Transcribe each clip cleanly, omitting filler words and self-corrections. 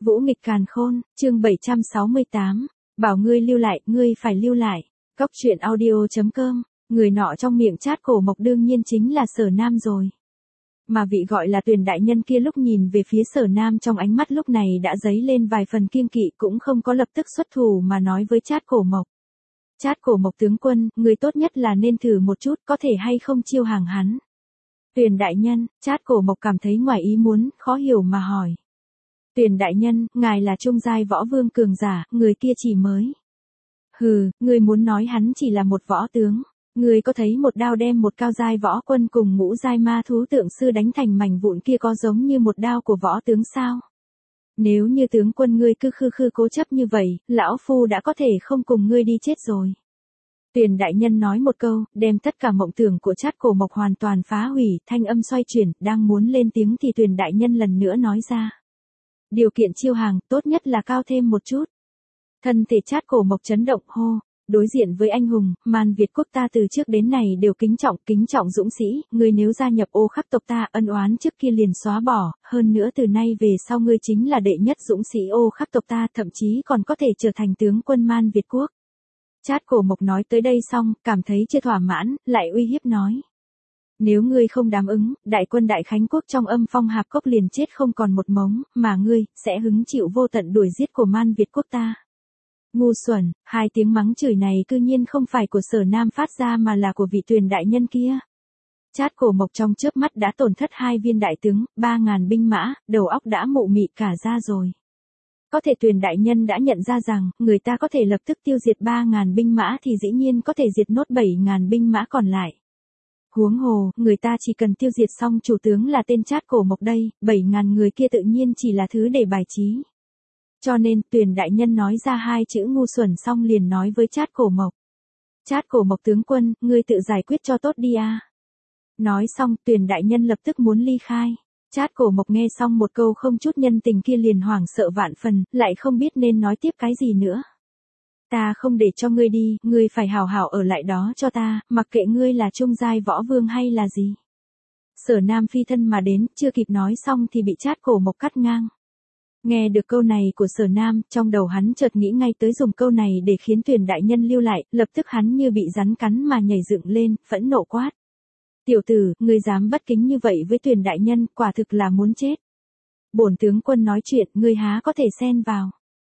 Vũ nghịch càn khôn, chương 768. Bảo ngươi lưu lại, ngươi phải lưu lại. Cóc truyện audio.com. Người nọ trong miệng Trát Cổ Mộc đương nhiên chính là Sở Nam rồi. Mà vị gọi là Tuyền đại nhân kia lúc nhìn về phía Sở Nam trong ánh mắt lúc này đã dấy lên vài phần kiêng kỵ, cũng không có lập tức xuất thủ mà nói với Trát Cổ Mộc. Trát Cổ Mộc tướng quân, người tốt nhất là nên thử một chút, có thể hay không chiêu hàng hắn. Tuyền đại nhân, Trát Cổ Mộc cảm thấy ngoài ý muốn, khó hiểu mà hỏi. Tuyền đại nhân, ngài là trung giai võ vương cường giả, người kia chỉ mới. Hừ, ngươi muốn nói hắn chỉ là một võ tướng. Ngươi có thấy một đao đem một cao giai võ quân cùng ngũ giai ma thú tượng sư đánh thành mảnh vụn kia có giống như một đao của võ tướng sao? Nếu như tướng quân ngươi cứ khư cố chấp như vậy, lão phu đã có thể không cùng ngươi đi chết rồi. Tuyền đại nhân nói một câu, đem tất cả mộng tưởng của Trát Cổ Mộc hoàn toàn phá hủy, thanh âm xoay chuyển, đang muốn lên tiếng thì Tuyền đại nhân lần nữa nói ra. Điều kiện chiêu hàng, tốt nhất là cao thêm một chút. Thân thể Trát Cổ Mộc chấn động hô, đối diện với anh hùng, Man Việt quốc ta từ trước đến này đều kính trọng dũng sĩ, ngươi nếu gia nhập Ô Khắc tộc ta, ân oán trước kia liền xóa bỏ, hơn nữa từ nay về sau ngươi chính là đệ nhất dũng sĩ Ô Khắc tộc ta, thậm chí còn có thể trở thành tướng quân Man Việt quốc. Trát Cổ Mộc nói tới đây xong, cảm thấy chưa thỏa mãn, lại uy hiếp nói. Nếu ngươi không đáp ứng, đại quân Đại Khánh quốc trong Âm Phong Hạp Cốc liền chết không còn một mống, mà ngươi sẽ hứng chịu vô tận đuổi giết của Man Việt quốc ta. Ngu xuẩn, hai tiếng mắng chửi này cư nhiên không phải của Sở Nam phát ra mà là của vị Tuyền đại nhân kia. Trát Cổ Mộc trong chớp mắt đã tổn thất 2 viên đại tướng, 3.000 binh mã, đầu óc đã mụ mị cả ra rồi. Có thể Tuyền đại nhân đã nhận ra rằng, người ta có thể lập tức tiêu diệt 3.000 binh mã thì dĩ nhiên có thể diệt nốt 7.000 binh mã còn lại. Huống hồ, người ta chỉ cần tiêu diệt xong chủ tướng là tên Trát Cổ Mộc đây, 7.000 người kia tự nhiên chỉ là thứ để bài trí. Cho nên, Tuyền đại nhân nói ra 2 chữ ngu xuẩn xong liền nói với Trát Cổ Mộc. Trát Cổ Mộc tướng quân, ngươi tự giải quyết cho tốt đi a. Nói xong, Tuyền đại nhân lập tức muốn ly khai. Trát Cổ Mộc nghe xong một câu không chút nhân tình kia liền hoảng sợ vạn phần, lại không biết nên nói tiếp cái gì nữa. Ta không để cho ngươi đi, ngươi phải hảo hảo ở lại đó cho ta, mặc kệ ngươi là trung giai võ vương hay là gì. Sở Nam phi thân mà đến, chưa kịp nói xong thì bị Trát Cổ Mộc cắt ngang. Nghe được câu này của Sở Nam, trong đầu hắn chợt nghĩ ngay tới dùng câu này để khiến Tuyền đại nhân lưu lại, lập tức hắn như bị rắn cắn mà nhảy dựng lên, phẫn nộ quát. Tiểu tử, ngươi dám bất kính như vậy với Tuyền đại nhân, quả thực là muốn chết. Bổn tướng quân nói chuyện, ngươi há có thể xen vào.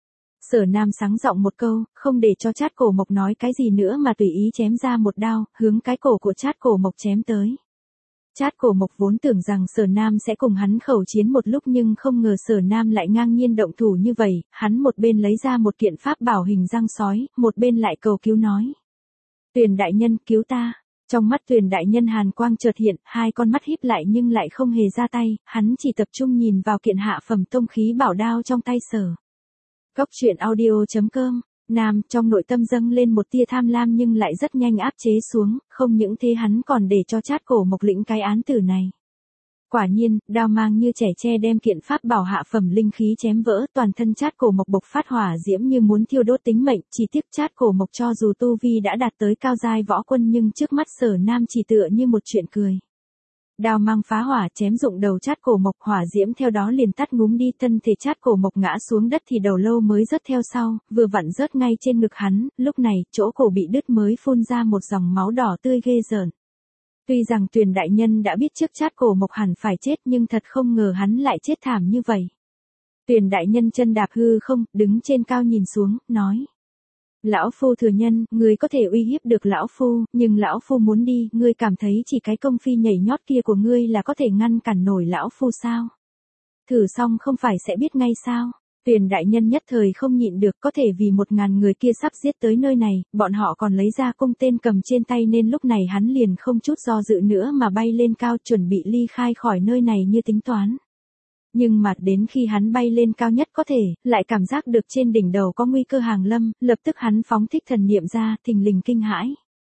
Sở Nam sáng giọng một câu, không để cho Trát Cổ Mộc nói cái gì nữa mà tùy ý chém ra một đao, hướng cái cổ của Trát Cổ Mộc chém tới. Trát Cổ Mộc vốn tưởng rằng Sở Nam sẽ cùng hắn khẩu chiến một lúc nhưng không ngờ Sở Nam lại ngang nhiên động thủ như vậy, hắn một bên lấy ra một kiện pháp bảo hình răng sói, một bên lại cầu cứu nói. Tuyền đại nhân, cứu ta. Trong mắt Tuyền đại nhân hàn quang chợt hiện, 2 con mắt híp lại nhưng lại không hề ra tay, hắn chỉ tập trung nhìn vào kiện hạ phẩm tông khí bảo đao trong tay Sở. Cóc truyện audio.com. Nam trong nội tâm dâng lên một tia tham lam nhưng lại rất nhanh áp chế xuống, không những thế hắn còn để cho Trát Cổ Mộc lĩnh cái án tử này. Quả nhiên, đao mang như trẻ tre đem kiện pháp bảo hạ phẩm linh khí chém vỡ, toàn thân Trát Cổ Mộc bộc phát hỏa diễm như muốn thiêu đốt tính mệnh, chỉ tiếc Trát Cổ Mộc cho dù tu vi đã đạt tới cao giai võ quân nhưng trước mắt Sở Nam chỉ tựa như một chuyện cười. Đao mang phá hỏa chém rụng đầu Trát Cổ Mộc, hỏa diễm theo đó liền tắt ngúm đi, thân thể Trát Cổ Mộc ngã xuống đất thì đầu lâu mới rớt theo sau, vừa vặn rớt ngay trên ngực hắn, lúc này, chỗ cổ bị đứt mới phun ra một dòng máu đỏ tươi ghê rợn. Tuy rằng Tuyền đại nhân đã biết trước Trát Cổ Mộc hẳn phải chết nhưng thật không ngờ hắn lại chết thảm như vậy. Tuyền đại nhân chân đạp hư không, đứng trên cao nhìn xuống, nói. Lão phu thừa nhân, ngươi có thể uy hiếp được lão phu, nhưng lão phu muốn đi, ngươi cảm thấy chỉ cái công phi nhảy nhót kia của ngươi là có thể ngăn cản nổi lão phu sao? Thử xong không phải sẽ biết ngay sao? Tuyền đại nhân nhất thời không nhịn được, có thể vì 1.000 người kia sắp giết tới nơi này, bọn họ còn lấy ra cung tên cầm trên tay nên lúc này hắn liền không chút do dự nữa mà bay lên cao chuẩn bị ly khai khỏi nơi này như tính toán. Nhưng mà đến khi hắn bay lên cao nhất có thể, lại cảm giác được trên đỉnh đầu có nguy cơ hàng lâm, lập tức hắn phóng thích thần niệm ra, thình lình kinh hãi.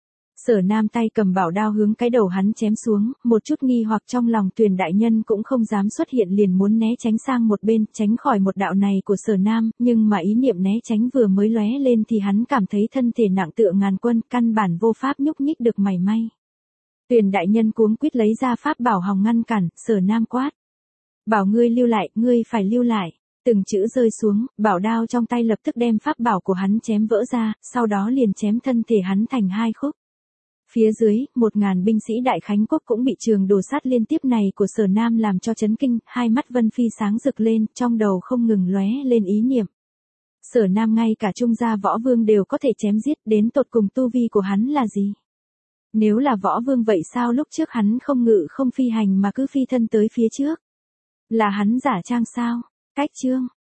Sở Nam tay cầm bảo đao hướng cái đầu hắn chém xuống, một chút nghi hoặc trong lòng Tuyền đại nhân cũng không dám xuất hiện liền muốn né tránh sang một bên, tránh khỏi một đạo này của Sở Nam, nhưng mà ý niệm né tránh vừa mới lóe lên thì hắn cảm thấy thân thể nặng tựa ngàn quân, căn bản vô pháp nhúc nhích được mảy may. Tuyền đại nhân cuống quýt lấy ra pháp bảo hòng ngăn cản, Sở Nam quát. Bảo ngươi lưu lại, ngươi phải lưu lại. Từng chữ rơi xuống, bảo đao trong tay lập tức đem pháp bảo của hắn chém vỡ ra, sau đó liền chém thân thể hắn thành hai khúc. Phía dưới, 1000 binh sĩ Đại Khánh Quốc cũng bị trường đồ sát liên tiếp này của Sở Nam làm cho chấn kinh, hai mắt Vân Phi sáng rực lên, trong đầu không ngừng lóe lên ý niệm. Sở Nam ngay cả trung gia võ vương đều có thể chém giết, đến tột cùng tu vi của hắn là gì? Nếu là võ vương vậy sao lúc trước hắn không ngự không phi hành mà cứ phi thân tới phía trước? Là hắn giả trang sao? Cách chương